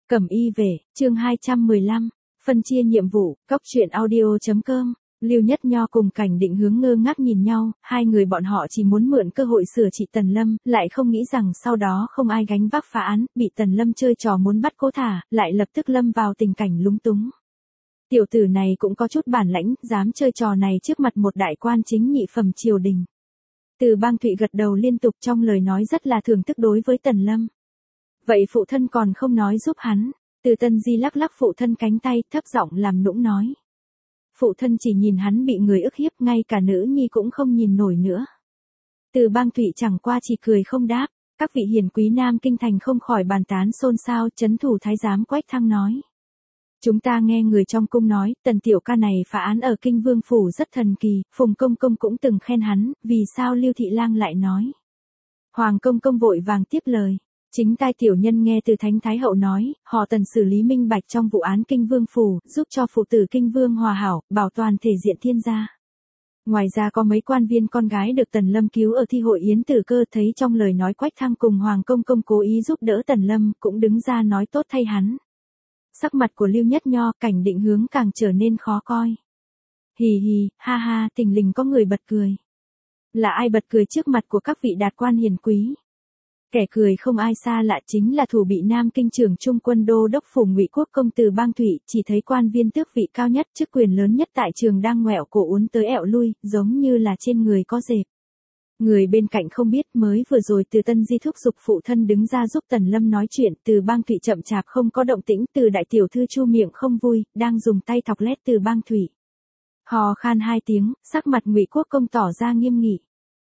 Cẩm y về, chương 215, phân chia nhiệm vụ, cóc truyện audio.com. Lưu Nhất Nho cùng Cảnh Định Hướng ngơ ngác nhìn nhau, hai người bọn họ chỉ muốn mượn cơ hội sửa trị Tần Lâm, lại không nghĩ rằng sau đó không ai gánh vác phá án, bị Tần Lâm chơi trò muốn bắt cố thả, lại lập tức lâm vào tình cảnh lúng túng. Tiểu tử này cũng có chút bản lãnh, dám chơi trò này trước mặt một đại quan chính nhị phẩm triều đình. Từ Bang Thụy gật đầu liên tục trong lời nói rất là thưởng thức đối với Tần Lâm. Vậy phụ thân còn không nói giúp hắn. Từ Tân Di lắc lắc phụ thân cánh tay, thấp giọng làm nũng nói. Phụ thân chỉ nhìn hắn bị người ức hiếp, ngay cả nữ nhi cũng không nhìn nổi nữa. Từ Bang Thụy chẳng qua chỉ cười không đáp. Các vị hiền quý Nam Kinh Thành không khỏi bàn tán xôn xao. Chấn thủ thái giám Quách Thăng nói. Chúng ta nghe người trong cung nói, Tần tiểu ca này phá án ở Kinh Vương Phủ rất thần kỳ, Phùng Công Công cũng từng khen hắn, vì sao Lưu Thị Lang lại nói. Hoàng Công Công vội vàng tiếp lời. Chính tai tiểu nhân nghe từ Thánh Thái Hậu nói, họ Tần xử lý minh bạch trong vụ án Kinh Vương Phủ, giúp cho phụ tử Kinh Vương hòa hảo, bảo toàn thể diện thiên gia. Ngoài ra có mấy quan viên con gái được Tần Lâm cứu ở thi hội Yến Tử Cơ, thấy trong lời nói Quách Thăng cùng Hoàng Công Công cố ý giúp đỡ Tần Lâm, cũng đứng ra nói tốt thay hắn. Sắc mặt của Lưu Nhất Nho, Cảnh Định Hướng càng trở nên khó coi. Hì hì, ha ha, thình lình có người bật cười. Là ai bật cười trước mặt của các vị đạt quan hiền quý? Kẻ cười không ai xa lạ chính là thủ bị Nam Kinh trưởng Trung quân đô đốc phủ Ngụy Quốc công Từ Bang Thụy, chỉ thấy quan viên tước vị cao nhất, chức quyền lớn nhất tại trường đang ngoẹo cổ uốn tới ẹo lui, giống như là trên người có dẹp. Người bên cạnh không biết, mới vừa rồi Từ Tân Di thúc giục phụ thân đứng ra giúp Tần Lâm nói chuyện, Từ Bang Thụy chậm chạp không có động tĩnh, Từ đại tiểu thư chu miệng không vui, đang dùng tay thọc lét Từ Bang Thụy. Hò khan hai tiếng, sắc mặt Ngụy Quốc công tỏ ra nghiêm nghị.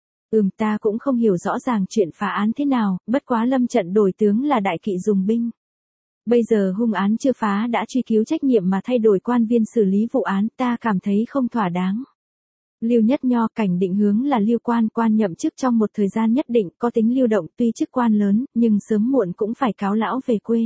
Ta cũng không hiểu rõ ràng chuyện phá án thế nào, bất quá lâm trận đổi tướng là đại kỵ dùng binh. Bây giờ hung án chưa phá đã truy cứu trách nhiệm mà thay đổi quan viên xử lý vụ án, ta cảm thấy không thỏa đáng. Lưu Nhất Nho, Cảnh Định Hướng là Lưu quan nhậm chức trong một thời gian nhất định, có tính lưu động, tuy chức quan lớn, nhưng sớm muộn cũng phải cáo lão về quê.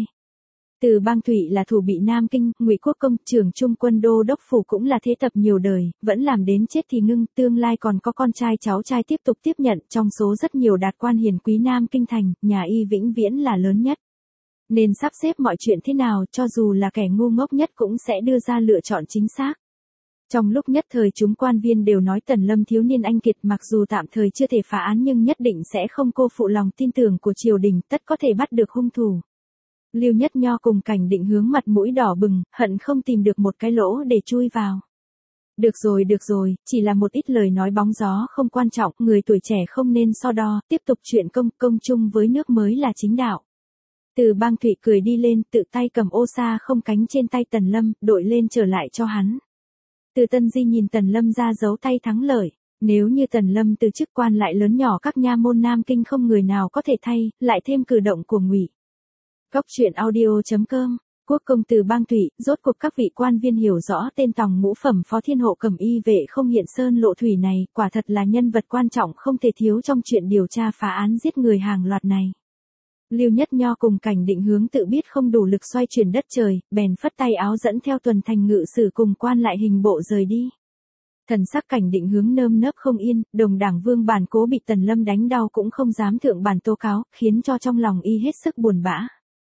Từ Bang Thụy là thủ bị Nam Kinh, Ngụy Quốc công trưởng Trung quân đô đốc phủ cũng là thế tập nhiều đời, vẫn làm đến chết thì ngưng, tương lai còn có con trai cháu trai tiếp tục tiếp nhận, trong số rất nhiều đạt quan hiền quý Nam Kinh thành, nhà y vĩnh viễn là lớn nhất. Nên sắp xếp mọi chuyện thế nào, cho dù là kẻ ngu ngốc nhất cũng sẽ đưa ra lựa chọn chính xác. Trong lúc nhất thời chúng quan viên đều nói Tần Lâm thiếu niên anh kiệt, mặc dù tạm thời chưa thể phá án nhưng nhất định sẽ không cô phụ lòng tin tưởng của triều đình, tất có thể bắt được hung thủ. Lưu Nhất Nho cùng Cảnh Định Hướng mặt mũi đỏ bừng, hận không tìm được một cái lỗ để chui vào. Được rồi, chỉ là một ít lời nói bóng gió không quan trọng, người tuổi trẻ không nên so đo, tiếp tục chuyện công chung với nước mới là chính đạo. Từ Bang Thụy cười đi lên, tự tay cầm ô sa không cánh trên tay Tần Lâm, đội lên trở lại cho hắn. Từ Tân Di nhìn Tần Lâm ra dấu tay thắng lợi. Nếu như Tần Lâm từ chức quan lại lớn nhỏ các nha môn Nam Kinh không người nào có thể thay, lại thêm cử động của Ngụy Cóc truyện audio.com, Quốc công Từ Bang Thụy, rốt cuộc các vị quan viên hiểu rõ tên tòng ngũ phẩm phó thiên hộ Cẩm y vệ không hiện sơn lộ thủy này, quả thật là nhân vật quan trọng không thể thiếu trong chuyện điều tra phá án giết người hàng loạt này. Lưu Nhất Nho cùng Cảnh Định Hướng tự biết không đủ lực xoay chuyển đất trời, bèn phất tay áo dẫn theo tuần thành ngự sử cùng quan lại hình bộ rời đi. Thần sắc Cảnh Định Hướng nơm nớp không yên, đồng đảng Vương Bản Cố bị Tần Lâm đánh đau cũng không dám thượng bản tố cáo, khiến cho trong lòng y hết sức buồn bã.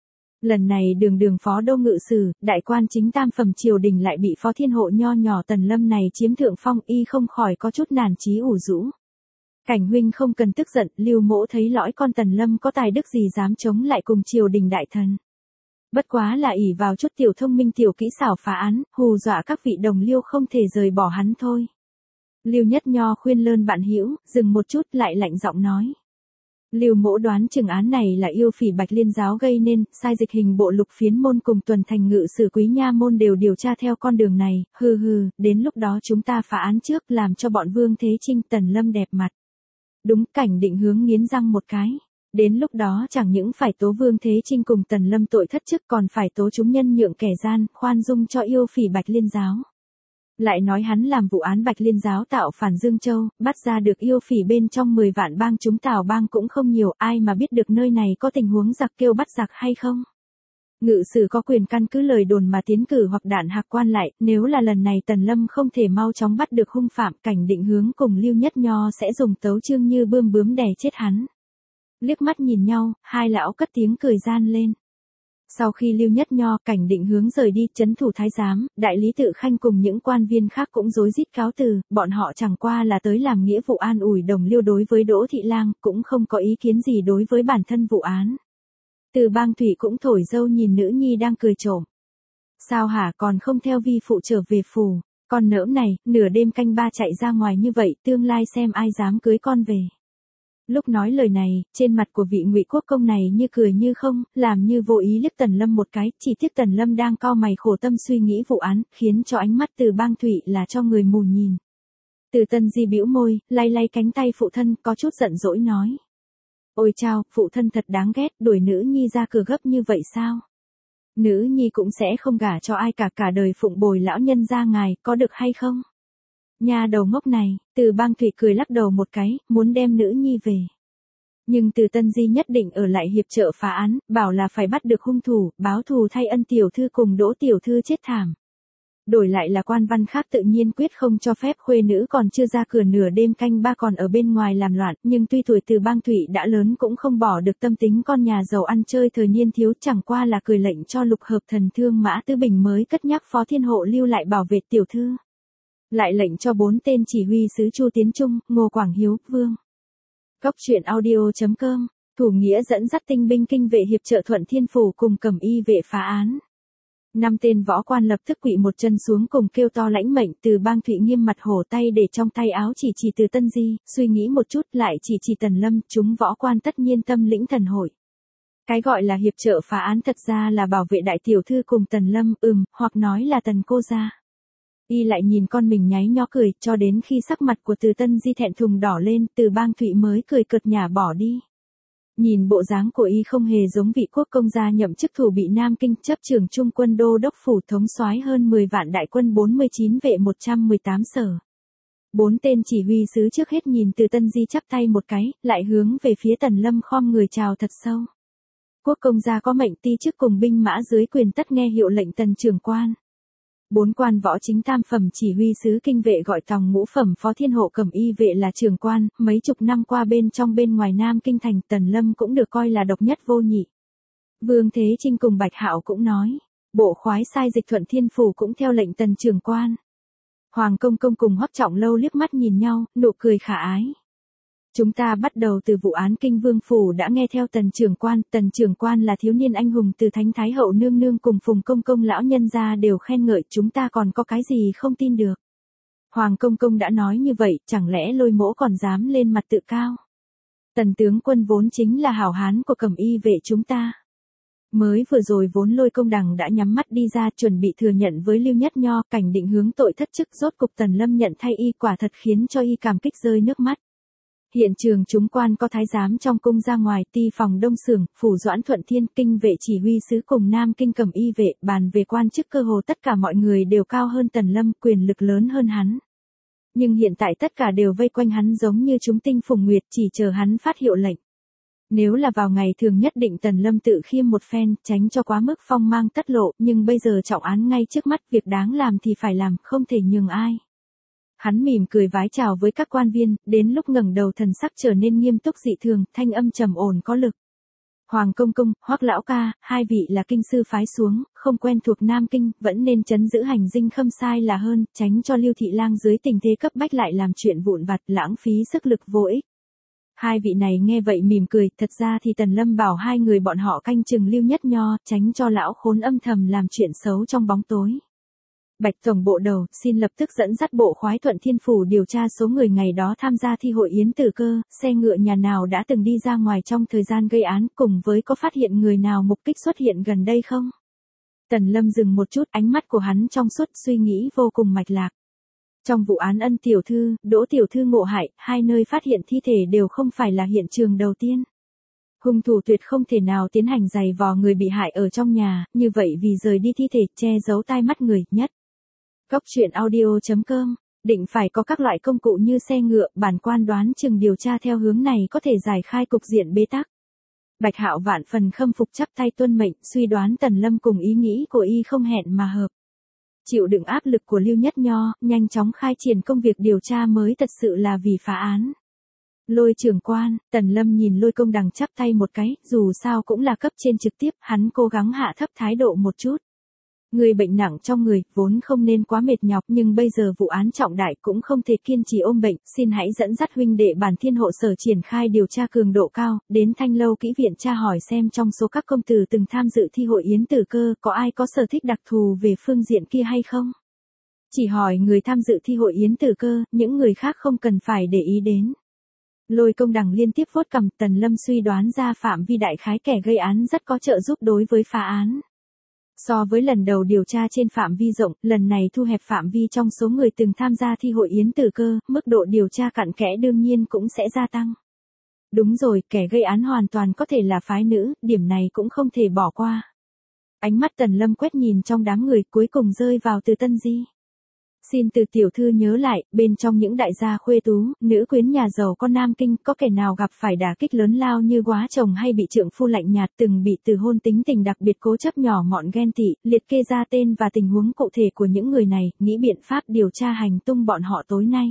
Lần này đường phó đô ngự sử, đại quan chính tam phẩm triều đình lại bị phó thiên hộ nho nhỏ Tần Lâm này chiếm thượng phong, y không khỏi có chút nản chí ủ rũ. Cảnh huynh không cần tức giận, Lưu mỗ thấy lõi con Tần Lâm có tài đức gì dám chống lại cùng triều đình đại thần. Bất quá là ỷ vào chút tiểu thông minh tiểu kỹ xảo phá án, hù dọa các vị đồng liêu không thể rời bỏ hắn thôi. Lưu Nhất Nho khuyên lơn bạn hữu, dừng một chút lại lạnh giọng nói. Lưu mỗ đoán chừng án này là yêu phỉ Bạch Liên giáo gây nên, sai dịch hình bộ lục phiến môn cùng tuần thành ngự sử quý nha môn đều điều tra theo con đường này, đến lúc đó chúng ta phá án trước làm cho bọn Vương Thế Trinh Tần Lâm đẹp mặt. Đúng, Cảnh Định Hướng nghiến răng một cái. Đến lúc đó chẳng những phải tố Vương Thế Trinh cùng Tần Lâm tội thất chức còn phải tố chúng nhân nhượng kẻ gian, khoan dung cho yêu phỉ Bạch Liên giáo. Lại nói hắn làm vụ án Bạch Liên giáo tạo phản Dương Châu, bắt ra được yêu phỉ bên trong 10 vạn bang chúng Tào bang cũng không nhiều, ai mà biết được nơi này có tình huống giặc kêu bắt giặc hay không. Ngự sử có quyền căn cứ lời đồn mà tiến cử hoặc đạn hạc quan lại, nếu là lần này Tần Lâm không thể mau chóng bắt được hung phạm, Cảnh Định Hướng cùng Lưu Nhất Nho sẽ dùng tấu chương như bươm bướm đè chết hắn. Liếc mắt nhìn nhau, hai lão cất tiếng cười gian lên. Sau khi Lưu Nhất Nho, Cảnh Định Hướng rời đi, trấn thủ thái giám, đại lý Tự Khanh cùng những quan viên khác cũng rối rít cáo từ, bọn họ chẳng qua là tới làm nghĩa vụ an ủi đồng liêu đối với Đỗ Thị Lang, cũng không có ý kiến gì đối với bản thân vụ án. Từ Bang Thủy cũng thổi dâu nhìn nữ nhi đang cười trộm. Sao hả, còn không theo vi phụ trở về phủ, con nỡm này, nửa đêm canh ba chạy ra ngoài như vậy, tương lai xem ai dám cưới con về. Lúc nói lời này, trên mặt của vị Ngụy Quốc công này như cười như không, làm như vô ý liếc Tần Lâm một cái, chỉ tiếc Tần Lâm đang cau mày khổ tâm suy nghĩ vụ án, khiến cho ánh mắt Từ Bang Thụy là cho người mù nhìn. Từ Tân Di bĩu môi, lay lay cánh tay phụ thân, có chút giận dỗi nói: "Ôi chao, phụ thân thật đáng ghét, đuổi nữ nhi ra cửa gấp như vậy sao? Nữ nhi cũng sẽ không gả cho ai cả, cả đời phụng bồi lão nhân gia ngài, có được hay không?" Nha đầu ngốc này, Từ Bang Thụy cười lắc đầu một cái, muốn đem nữ nhi về. Nhưng Từ Tân Di nhất định ở lại hiệp trợ phá án, bảo là phải bắt được hung thủ, báo thù thay ân tiểu thư cùng Đỗ tiểu thư chết thảm. Đổi lại là quan văn khác tự nhiên quyết không cho phép khuê nữ còn chưa ra cửa nửa đêm canh ba còn ở bên ngoài làm loạn, nhưng tuy tuổi Từ Bang Thụy đã lớn cũng không bỏ được tâm tính con nhà giàu ăn chơi thời niên thiếu, chẳng qua là cười lệnh cho Lục Hợp Thần Thương Mã Tư Bình mới cất nhắc Phó Thiên Hộ lưu lại bảo vệ tiểu thư. Lại lệnh cho 4 tên chỉ huy sứ Chu Tiến Trung, Ngô Quảng Hiếu, Vương Cốc truyện audio.com, thủ nghĩa dẫn dắt tinh binh kinh vệ hiệp trợ Thuận Thiên Phủ cùng Cẩm Y vệ phá án. 5 tên võ quan lập tức quỵ một chân xuống cùng kêu to lãnh mệnh. Từ Bang Thụy nghiêm mặt hổ tay để trong tay áo chỉ Từ Tân Di, suy nghĩ một chút lại chỉ Tần Lâm, chúng võ quan tất nhiên tâm lĩnh thần hội. Cái gọi là hiệp trợ phá án thật ra là bảo vệ đại tiểu thư cùng Tần Lâm, hoặc nói là Tần cô gia. Y lại nhìn con mình nháy nhó cười, cho đến khi sắc mặt của Từ Tân Di thẹn thùng đỏ lên, Từ Bang Thụy mới cười cợt nhả bỏ đi. Nhìn bộ dáng của Y không hề giống vị quốc công gia nhậm chức thủ bị Nam Kinh, chấp trưởng trung quân đô đốc phủ, thống soái hơn 10 vạn đại quân, 49 vệ 118 sở. 4 tên chỉ huy sứ trước hết nhìn Từ Tân Di chắp tay một cái, lại hướng về phía Tần Lâm khom người chào thật sâu. Quốc công gia có mệnh ti chức cùng binh mã dưới quyền tất nghe hiệu lệnh Tần trưởng quan. 4 quan võ chính tam phẩm chỉ huy sứ kinh vệ gọi tòng ngũ phẩm Phó Thiên Hộ Cẩm Y vệ là trưởng quan, mấy chục năm qua bên trong bên ngoài Nam Kinh thành, Tần Lâm cũng được coi là độc nhất vô nhị. Vương Thế Trinh cùng Bạch Hạo cũng nói, bộ khoái sai dịch Thuận Thiên Phủ cũng theo lệnh Tần trưởng quan. Hoàng Công Công cùng Hoắc Trọng Lâu liếc mắt nhìn nhau, nụ cười khả ái. Chúng ta bắt đầu từ vụ án Kinh Vương Phủ đã nghe theo Tần trưởng quan là thiếu niên anh hùng, từ Thánh Thái Hậu nương nương cùng Phùng Công Công lão nhân gia đều khen ngợi, chúng ta còn có cái gì không tin được. Hoàng Công Công đã nói như vậy, chẳng lẽ Lôi Mỗ còn dám lên mặt tự cao. Tần tướng quân vốn chính là hảo hán của Cẩm Y vệ chúng ta. Mới vừa rồi vốn Lôi Công Đằng đã nhắm mắt đi ra chuẩn bị thừa nhận với Lưu Nhất Nho, Cảnh Định hướng tội thất chức, rốt cục Tần Lâm nhận thay Y, quả thật khiến cho Y cảm kích rơi nước mắt. Hiện trường chúng quan có thái giám trong cung ra ngoài, ti phòng Đông Xưởng, phủ Doãn Thuận Thiên, kinh vệ chỉ huy sứ cùng Nam Kinh Cẩm Y vệ, bàn về quan chức cơ hồ tất cả mọi người đều cao hơn Tần Lâm, quyền lực lớn hơn hắn. Nhưng hiện tại tất cả đều vây quanh hắn giống như chúng tinh phùng nguyệt, chỉ chờ hắn phát hiệu lệnh. Nếu là vào ngày thường nhất định Tần Lâm tự khiêm một phen, tránh cho quá mức phong mang tất lộ, nhưng bây giờ trọng án ngay trước mắt, việc đáng làm thì phải làm, không thể nhường ai. Hắn mỉm cười vái chào với các quan viên, đến lúc ngẩng đầu thần sắc trở nên nghiêm túc dị thường, thanh âm trầm ổn có lực. Hoàng Công Công, Hoắc lão ca, hai vị là kinh sư phái xuống, không quen thuộc Nam Kinh, vẫn nên trấn giữ hành dinh khâm sai là hơn, tránh cho Lưu Thị Lang dưới tình thế cấp bách lại làm chuyện vụn vặt, lãng phí sức lực vô ích. Hai vị này nghe vậy mỉm cười, thật ra thì Tần Lâm bảo hai người bọn họ canh chừng Lưu Nhất Nho, tránh cho lão khốn âm thầm làm chuyện xấu trong bóng tối. Bạch tổng bộ đầu, xin lập tức dẫn dắt bộ khoái Thuận Thiên Phủ điều tra số người ngày đó tham gia thi hội yến tử cơ, xe ngựa nhà nào đã từng đi ra ngoài trong thời gian gây án, cùng với có phát hiện người nào mục kích xuất hiện gần đây không? Tần Lâm dừng một chút, ánh mắt của hắn trong suốt, suy nghĩ vô cùng mạch lạc. Trong vụ án Ân tiểu thư, Đỗ tiểu thư ngộ hại, hai nơi phát hiện thi thể đều không phải là hiện trường đầu tiên. Hung thủ tuyệt không thể nào tiến hành giày vò người bị hại ở trong nhà, như vậy vì rời đi thi thể, che giấu tai mắt người, nhất. Cốc truyện audio.com, định phải có các loại công cụ như xe ngựa, bản quan đoán chừng điều tra theo hướng này có thể giải khai cục diện bế tắc. Bạch Hạo vạn phần khâm phục chắp tay tuân mệnh, suy đoán Tần Lâm cùng ý nghĩ của Y không hẹn mà hợp. Chịu đựng áp lực của Lưu Nhất Nho, nhanh chóng khai triển công việc điều tra mới thật sự là vì phá án. Lôi trưởng quan, Tần Lâm nhìn Lôi Công Đằng chắp tay một cái, dù sao cũng là cấp trên trực tiếp, hắn cố gắng hạ thấp thái độ một chút. Người bệnh nặng trong người, vốn không nên quá mệt nhọc, nhưng bây giờ vụ án trọng đại cũng không thể kiên trì ôm bệnh, xin hãy dẫn dắt huynh đệ bản Thiên Hộ Sở triển khai điều tra cường độ cao, đến Thanh Lâu Kỹ viện tra hỏi xem trong số các công tử từng tham dự thi hội yến tử cơ, có ai có sở thích đặc thù về phương diện kia hay không? Chỉ hỏi người tham dự thi hội yến tử cơ, những người khác không cần phải để ý đến. Lôi Công Đằng liên tiếp vuốt cằm, Tần Lâm suy đoán ra phạm vi đại khái kẻ gây án rất có trợ giúp đối với phá án. So với lần đầu điều tra trên phạm vi rộng, lần này thu hẹp phạm vi trong số người từng tham gia thi hội yến tử cơ, mức độ điều tra cặn kẽ đương nhiên cũng sẽ gia tăng. Đúng rồi, kẻ gây án hoàn toàn có thể là phái nữ, điểm này cũng không thể bỏ qua. Ánh mắt Tần Lâm quét nhìn trong đám người, cuối cùng rơi vào Từ Tân Di. Xin Từ tiểu thư nhớ lại, bên trong những đại gia khuê tú, nữ quyến nhà giàu con Nam Kinh, có kẻ nào gặp phải đả kích lớn lao như quá chồng hay bị trượng phu lạnh nhạt, từng bị từ hôn, tính tình đặc biệt cố chấp, nhỏ mọn ghen tị, liệt kê ra tên và tình huống cụ thể của những người này, nghĩ biện pháp điều tra hành tung bọn họ tối nay.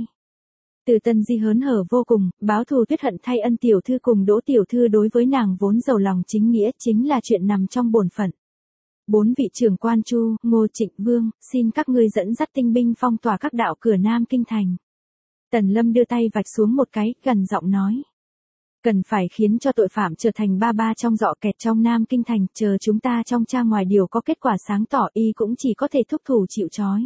Từ Tân Di hớn hở vô cùng, báo thù tuyết hận thay ân tiểu thư cùng Đỗ tiểu thư, đối với nàng vốn giàu lòng chính nghĩa, chính là chuyện nằm trong bổn phận. 4 vị trưởng quan Chu, Ngô, Trịnh, Vương, xin các ngươi dẫn dắt tinh binh phong tỏa các đạo cửa Nam Kinh thành. Tần Lâm đưa tay vạch xuống một cái, gần giọng nói. Cần phải khiến cho tội phạm trở thành ba ba trong dọ kẹt trong Nam Kinh thành, chờ chúng ta trong tra ngoài điều có kết quả sáng tỏ, y cũng chỉ có thể thúc thủ chịu trói.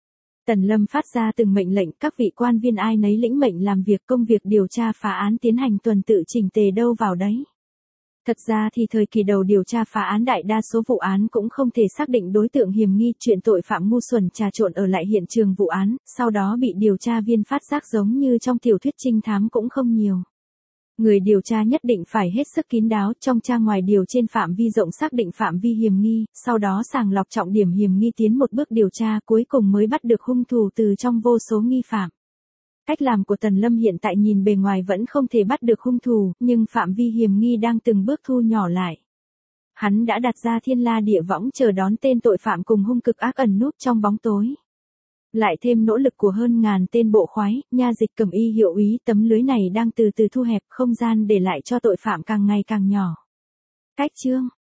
Tần Lâm phát ra từng mệnh lệnh, các vị quan viên ai nấy lĩnh mệnh làm việc, công việc điều tra phá án tiến hành tuần tự chỉnh tề đâu vào đấy. Thật ra thì thời kỳ đầu điều tra phá án đại đa số vụ án cũng không thể xác định đối tượng hiểm nghi, chuyện tội phạm ngu xuẩn trà trộn ở lại hiện trường vụ án, sau đó bị điều tra viên phát giác giống như trong tiểu thuyết trinh thám cũng không nhiều. Người điều tra nhất định phải hết sức kín đáo, trong tra ngoài điều trên phạm vi rộng xác định phạm vi hiểm nghi, sau đó sàng lọc trọng điểm hiểm nghi, tiến một bước điều tra, cuối cùng mới bắt được hung thủ từ trong vô số nghi phạm. Cách làm của Tần Lâm hiện tại nhìn bề ngoài vẫn không thể bắt được hung thủ, nhưng phạm vi hiểm nghi đang từng bước thu nhỏ lại. Hắn đã đặt ra thiên la địa võng chờ đón tên tội phạm cùng hung cực ác ẩn núp trong bóng tối. Lại thêm nỗ lực của hơn ngàn tên bộ khoái, nha dịch, cầm y hiệu úy, tấm lưới này đang từ từ thu hẹp, không gian để lại cho tội phạm càng ngày càng nhỏ. Cách chương